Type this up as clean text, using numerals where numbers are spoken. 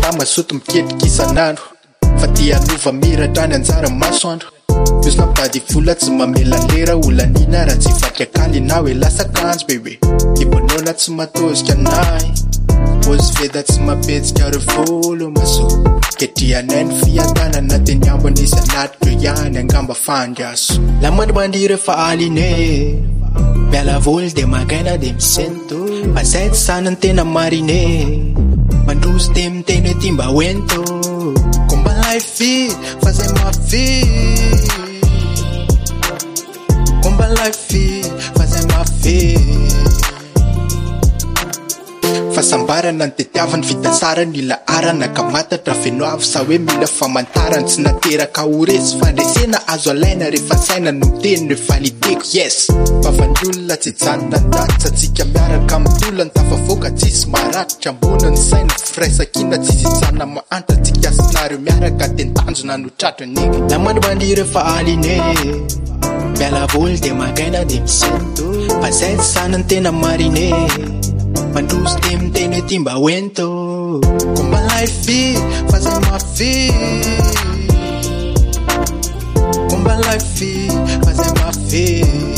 za masoto miketrika isan'andro fa tia anova miratrany anjara masoandro misy nampitady vola tsy mamela lera olanina raha tsy vaky akaly na hoe lasa kanjo bebe ibonona tsy matozika anay ozy veda tsy mapetsika revolo maso ketrianay ny fiadanana teny ambony isy anatriko ihany angamba fandraso la mandrimandry rehefa aline miala voly de magaina de misento mazay tsy sanany tena marine mandrozy de miteny hoe ty mba hoento komba lifey fa zay mafy komba lifey fa zay mafy fasambarana ny tetiavany vita tsara ny laharana ka matatra feno avy sa hoe mila famantarany tsy nateraka horesy fandresena azo alaina rehefa saina no miteny hoe valideko yes favan'ny olona tsy janona ndaty satsika miaraka amin'olona tafavoaka tsisy maratitra ambona ny saina firaisakina tsisy ijana mahantra tsika sinareo miaraka tentanjona no tratra nega la mandrimandry rehefa aline miala voly de magaina de misento fa zay tsy sanany tena marine mandrozy de miteny hoe ty mba hoento komba lifey fa zay mafy komba lifey fa zay mafy